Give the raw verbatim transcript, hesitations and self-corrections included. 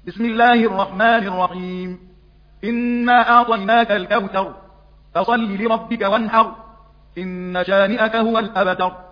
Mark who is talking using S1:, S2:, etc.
S1: بسم الله الرحمن الرحيم. إنا أعطيناك الكوثر فصل لربك وانحر إن شانئك هو الأبتر.